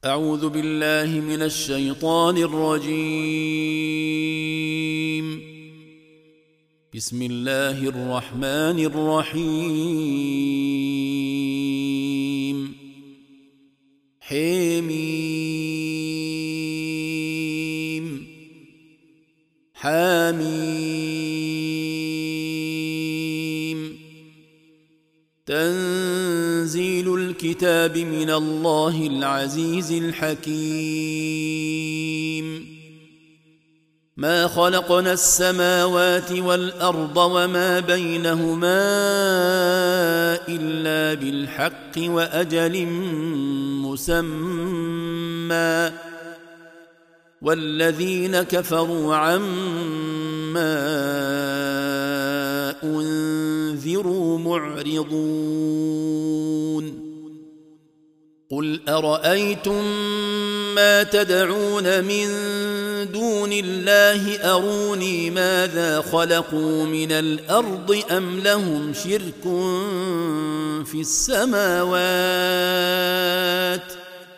أعوذ بالله من الشيطان الرجيم. بسم الله الرحمن الرحيم. حميم حميم. تنزيل الكتاب من الله العزيز الحكيم. ما خلقنا السماوات والأرض وما بينهما إلا بالحق وأجل مسمى، والذين كفروا عما أنذروا معرضون. قل أرأيتم ما تدعون من دون الله أروني ماذا خلقوا من الأرض أم لهم شرك في السماوات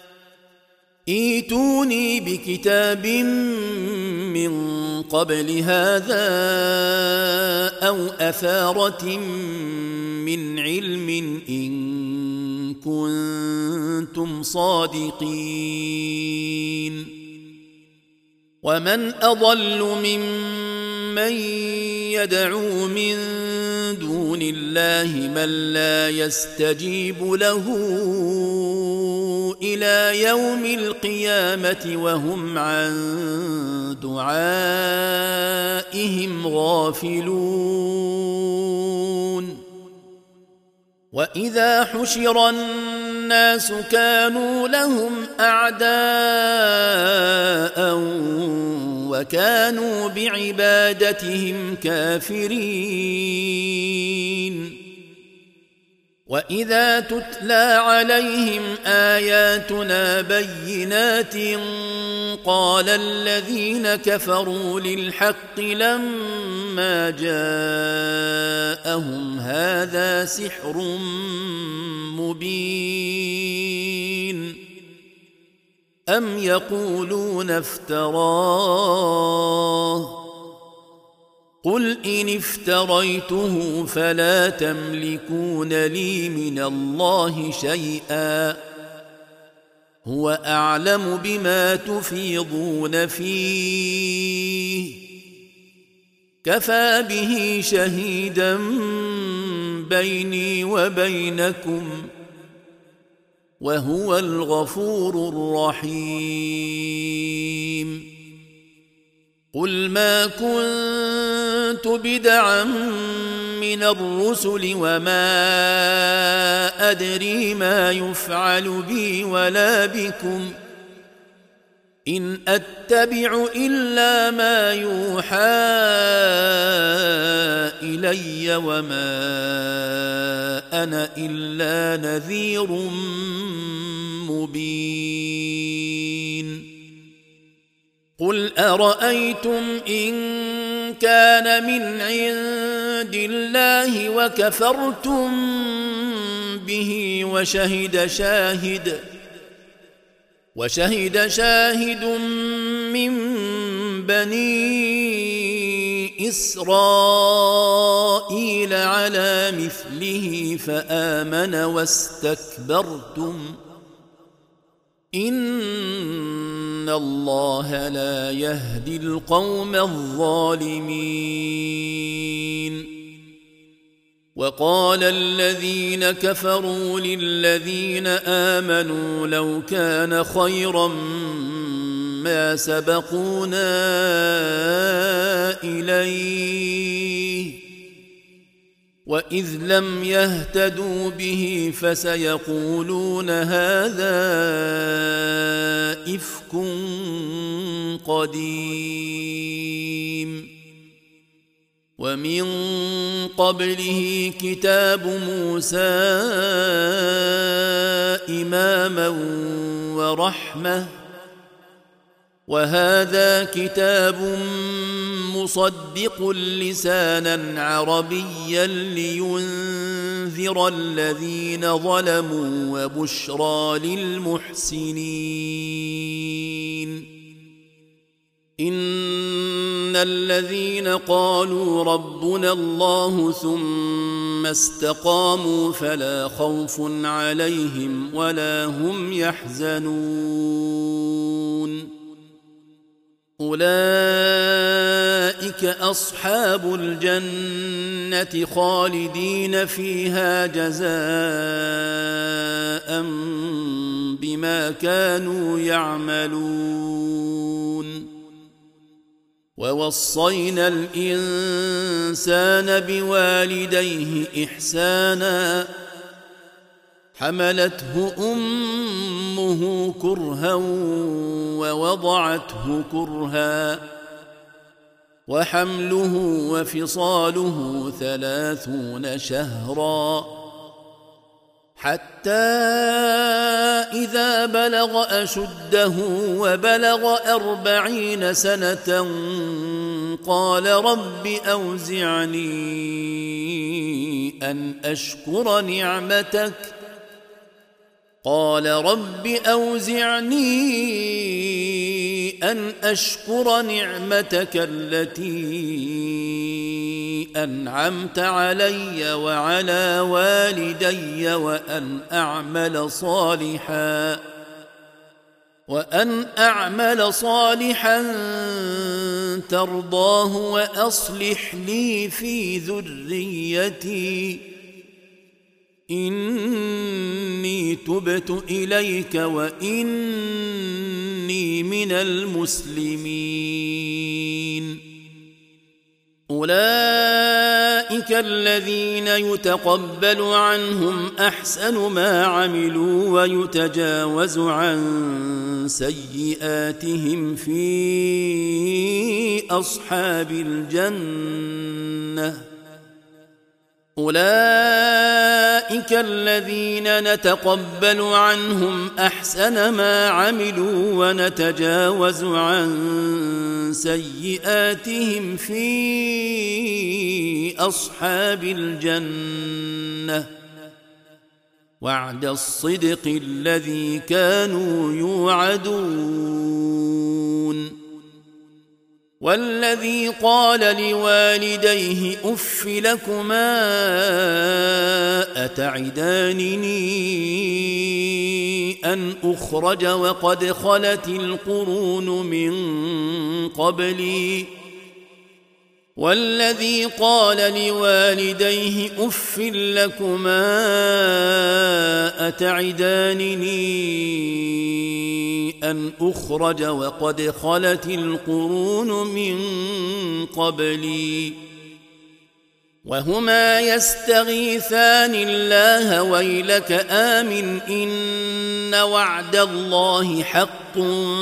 ائتوني بكتاب من قبل هذا أو أثارة من علم إن كنتم صادقين. ومن أضل ممن يدعو من دون الله من لا يستجيب له إلى يوم القيامة وهم عن دعائهم غافلون. وإذا حشر الناس كانوا لهم أعداء وكانوا بعبادتهم كافرين. وإذا تتلى عليهم آياتنا بينات قال الذين كفروا للحق لما جاءهم هذا سحر مبين أم يقولون افتراه قل إن افتريته فلا تملكون لي من الله شيئا هو أعلم بما تفيضون فيه كفى به شهيدا بيني وبينكم وهو الغفور الرحيم. قل ما كنت بدعا من الرسل وما أدري ما يفعل بي ولا بكم إن أتبع إلا ما يوحى إلي وما أنا إلا نذير مبين. قل أرأيتم إن كان من عند الله وكفرتم به وشهد شاهد من بني إسرائيل على مثله فآمن واستكبرتم إن الله لا يهدي القوم الظالمين. وقال الذين كفروا للذين آمنوا لو كان خيرا ما سبقونا إليه وإذ لم يهتدوا به فسيقولون هذا إفك قديم. ومن قبله كتاب موسى إماما ورحمة وهذا كتاب مصدق لسانا عربيا لينذر الذين ظلموا وبشرى للمحسنين إن الذين قالوا ربنا الله ثم استقاموا فلا خوف عليهم ولا هم يحزنون أولئك أصحاب الجنة خالدين فيها جزاء بما كانوا يعملون ووصينا الإنسان بوالديه إحسانا حملته أمه كرها ووضعته كرها وحمله وفصاله 30 شهرا حتى إذا بلغ أشده وبلغ 40 سنة قال رب أوزعني أن أشكر نعمتك التي أنعمت علي وعلى والدي وأن أعمل صالحا ترضاه وأصلح لي في ذريتي إني تبت إليك وإني من المسلمين أولئك الذين يتقبل عنهم أحسن ما عملوا ويتجاوز عن سيئاتهم في أصحاب الجنة أولئك الذين نتقبل عنهم أحسن ما عملوا ونتجاوز عن سيئاتهم في أصحاب الجنة وعد الصدق الذي كانوا يوعدون والذي قال لوالديه أف لكما أتعدانني أن أخرج وقد خلت القرون من قبلي والذي قال لوالديه أف لكما أتعدانني أن أخرج وقد خلت القرون من قبلي وهما يستغيثان الله ويلك آمن إن وعد الله حق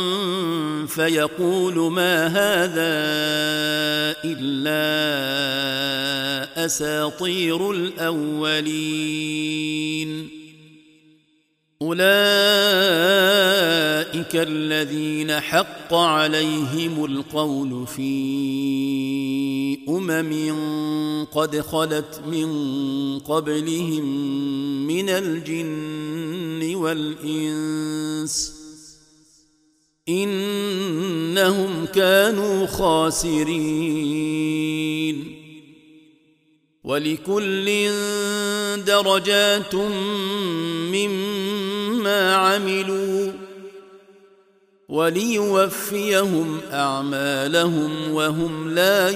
فيقول ما هذا إلا أساطير الأولين أولئك الذين حق عليهم القول في قد خلت من قبلهم من الجن والإنس إنهم كانوا خاسرين ولكل درجات مما عملوا وليوفيهم أعمالهم وهم لا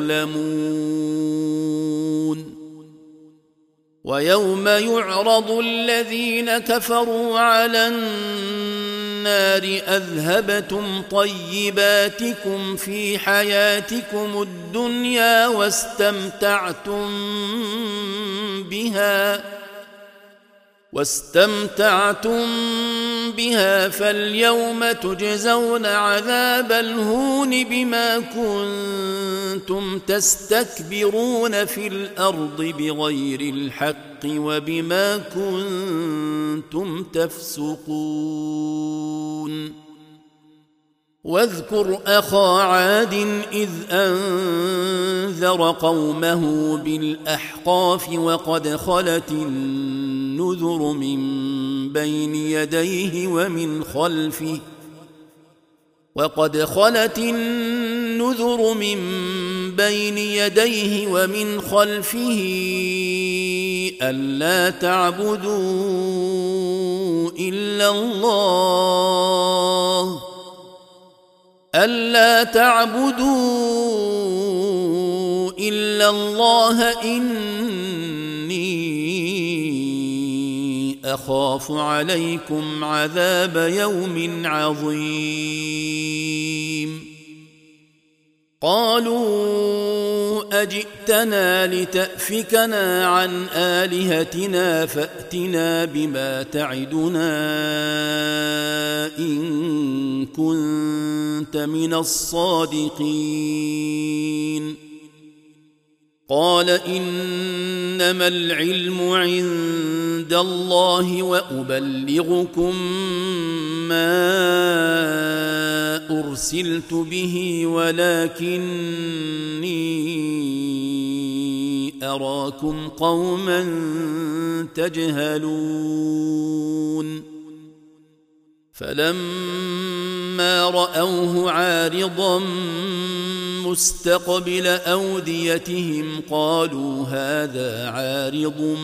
يظلمون ويوم يعرض الذين كفروا على النار أذهبتم طيباتكم في حياتكم الدنيا واستمتعتم بها فاليوم تجزون عذاب الهون بما كنتم تستكبرون في الأرض بغير الحق وبما كنتم تفسقون واذكر أخا عاد إذ أنذر قومه بالأحقاف وقد خلت النذر من بين يديه ومن خلفه ألا تعبدوا إلا الله إني أخاف عليكم عذاب يوم عظيم قالوا أجئتنا لتأفكنا عن آلهتنا فأتنا بما تعدنا إن كنت من الصادقين قال إنما العلم عند الله وأبلغكم ما أرسلت به ولكني أراكم قوما تجهلون فلما رأوه عارضا مستقبل أوديتهم قالوا هذا عارض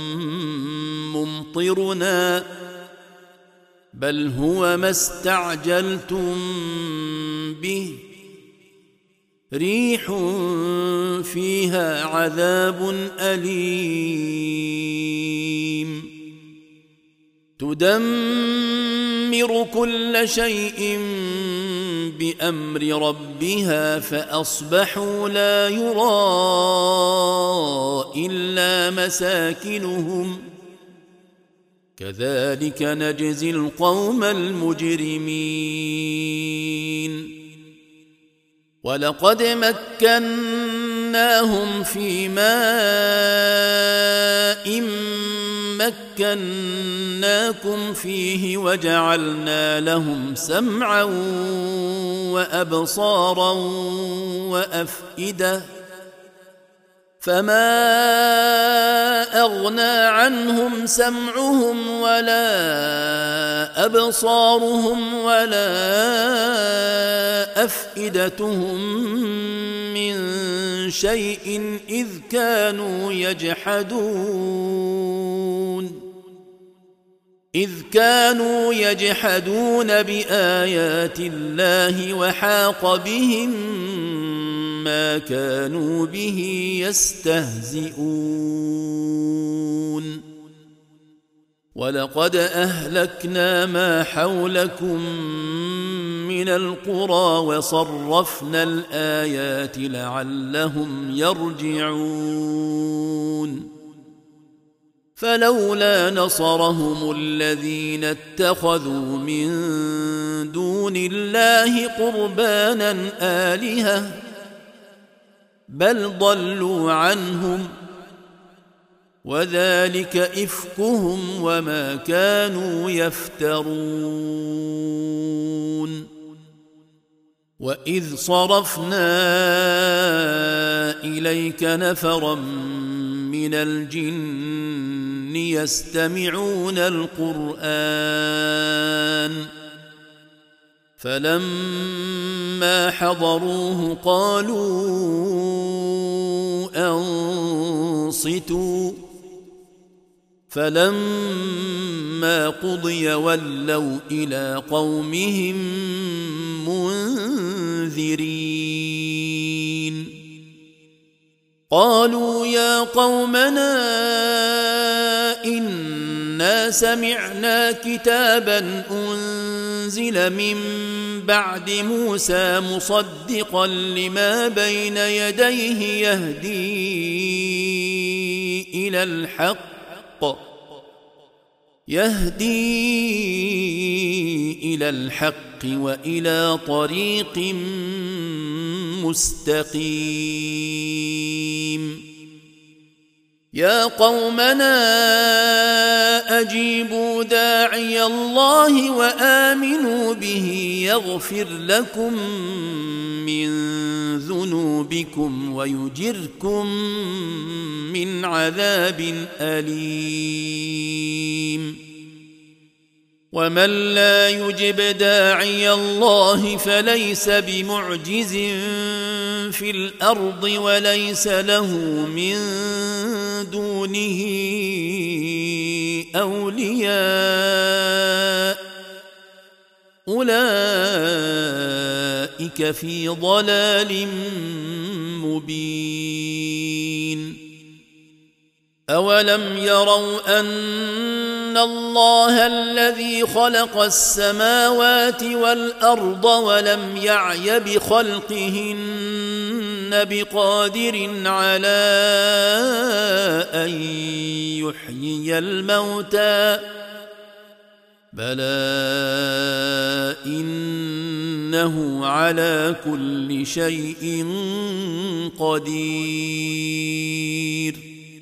ممطرنا بل هو ما استعجلتم به ريح فيها عذاب أليم تدمر كل شيء بأمر ربها فأصبحوا لا يرى إلا مساكنهم كذلك نجزي القوم المجرمين ولقد مكناهم في ماء مكناكم فيه وجعلنا لهم سمعا وأبصارا وأفئدة فما أغنى عنهم سمعهم ولا أبصارهم ولا أفئدتهم من شيء إذ كانوا يجحدون بآيات الله وحاق بهم ما كانوا به يستهزئون ولقد أهلكنا ما حولكم من القرى وصرفنا الآيات لعلهم يرجعون فلولا نصرهم الذين اتخذوا من دون الله قربانا آلهة بل ضلوا عنهم وذلك إفكهم وما كانوا يفترون وإذ صرفنا إليك نفرا من الجن يستمعون القرآن فلما حضروه قالوا أنصتوا فلما قضي ولوا إلى قومهم منذرين قالوا يا قومنا إنا سمعنا كتابا أنزل من بعد موسى مصدقا لما بين يديه يهدي إلى الحق وإلى طريق مستقيم يا قومنا أجيبوا داعي الله وآمنوا به به يغفر لكم من ذنوبكم ويجركم من عذاب أليم ومن لا يجب داعي الله فليس بمعجز في الأرض وليس له من دونه أولياء أولئك في ضلال مبين أولم يروا أن الله الذي خلق السماوات والأرض ولم يعي بخلقهن بقادر على أن يحيي الموتى بلى إنه على كل شيء قدير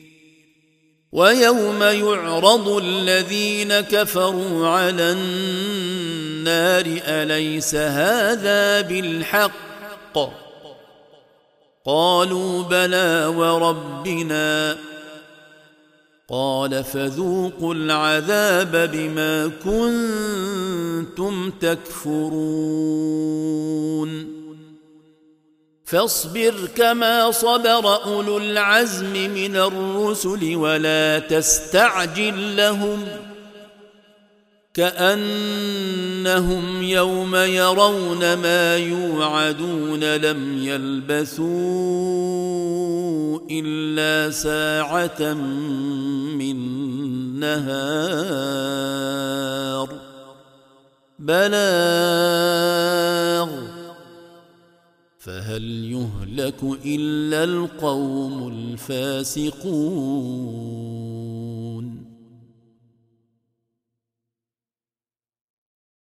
ويوم يعرض الذين كفروا على النار أليس هذا بالحق قالوا بلى وربنا قال فذوقوا العذاب بما كنتم تكفرون فاصبر كما صبر أولو العزم من الرسل ولا تستعجل لهم كأنهم يوم يرون ما يوعدون لم يلبثوا إلا ساعة من نهار بلاغ فهل يهلك إلا القوم الفاسقون